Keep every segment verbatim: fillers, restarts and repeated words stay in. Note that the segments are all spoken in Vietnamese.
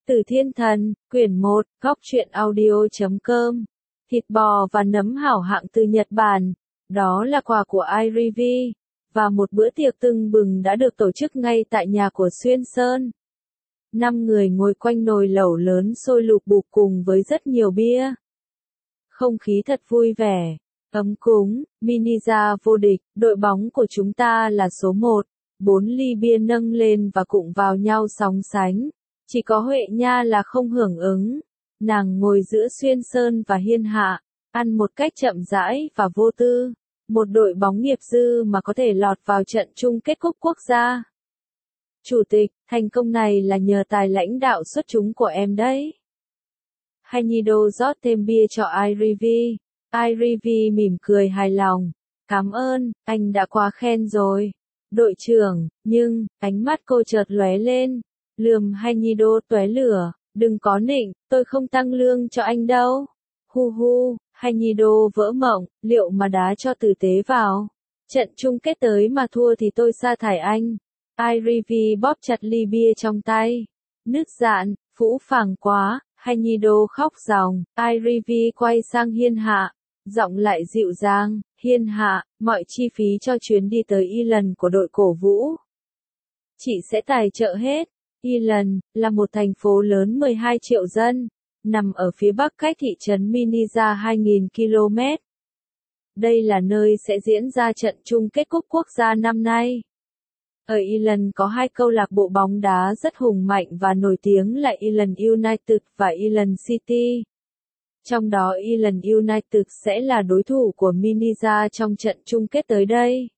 Từ Thiên Thần, quyển một, góc truyện audio.com. Thịt bò và nấm hảo hạng từ Nhật Bản. Đó là quà của iReview. Và một bữa tiệc tưng bừng đã được tổ chức ngay tại nhà của Xuyên Sơn. Năm người ngồi quanh nồi lẩu lớn sôi lục bục cùng với rất nhiều bia. Không khí thật vui vẻ, ấm cúng, Miniza vô địch, đội bóng của chúng ta là số một. Bốn ly bia nâng lên và cụng vào nhau sóng sánh. Chỉ có Huệ Nha là không hưởng ứng. Nàng ngồi giữa Xuyên Sơn và Hiên Hạ, ăn một cách chậm rãi và vô tư. Một đội bóng nghiệp dư mà có thể lọt vào trận chung kết cúp quốc gia. Chủ tịch, thành công này là nhờ tài lãnh đạo xuất chúng của em đấy. Hanyido rót thêm bia cho iReview. iReview mỉm cười hài lòng. Cảm ơn, anh đã quá khen rồi. Đội trưởng, nhưng, ánh mắt cô chợt lóe lên. Lườm Hanyido tóe lửa, đừng có nịnh, tôi không tăng lương cho anh đâu. Hu hu, Hanyido vỡ mộng, liệu mà đá cho tử tế vào. Trận chung kết tới mà thua thì tôi sa thải anh. iReview bóp chặt ly bia trong tay. Nứt dạn, phũ phàng quá, Hanyido khóc ròng. iReview quay sang Hiên Hạ, giọng lại dịu dàng. Hiên Hạ, mọi chi phí cho chuyến đi tới Ireland của đội cổ vũ, chị sẽ tài trợ hết. Ireland là một thành phố lớn mười hai triệu dân, nằm ở phía bắc cách thị trấn Miniza hai nghìn ki lô mét. Đây là nơi sẽ diễn ra trận chung kết cúp quốc gia năm nay. Ở Ireland có hai câu lạc bộ bóng đá rất hùng mạnh và nổi tiếng là Ireland United và Ireland City. Trong đó Ireland United sẽ là đối thủ của Miniza trong trận chung kết tới đây.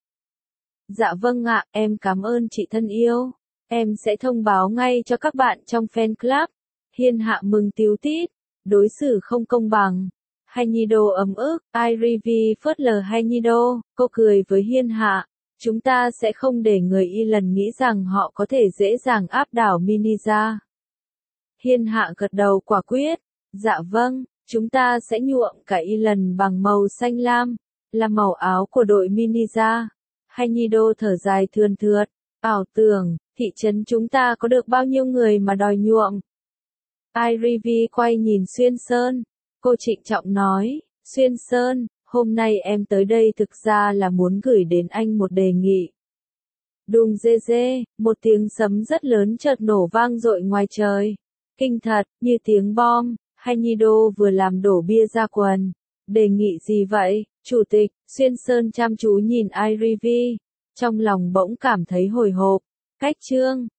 Dạ vâng ạ, em cảm ơn chị thân yêu. Em sẽ thông báo ngay cho các bạn trong fan club. Hiên Hạ mừng tíu tít. Đối xử không công bằng. Hanyido ấm ức. iReview phớt lờ Hanyido. Cô cười với Hiên Hạ. Chúng ta sẽ không để người Ireland nghĩ rằng họ có thể dễ dàng áp đảo Miniza. Hiên Hạ gật đầu quả quyết. Dạ vâng, chúng ta sẽ nhuộm cả Ireland bằng màu xanh lam, là màu áo của đội Miniza. Hanyido thở dài thườn thượt. Ảo tưởng, thị trấn chúng ta có được bao nhiêu người mà đòi nhuộm. iReview quay nhìn Xuyên Sơn. Cô trịnh trọng nói, Xuyên Sơn, hôm nay em tới đây thực ra là muốn gửi đến anh một đề nghị. Đùng dê dê, một tiếng sấm rất lớn chợt nổ vang dội ngoài trời. Kinh thật, như tiếng bom. Hanyido vừa làm đổ bia ra quần. Đề nghị gì vậy, chủ tịch? Xuyên Sơn chăm chú nhìn iReview. Trong lòng bỗng cảm thấy hồi hộp. Cách chương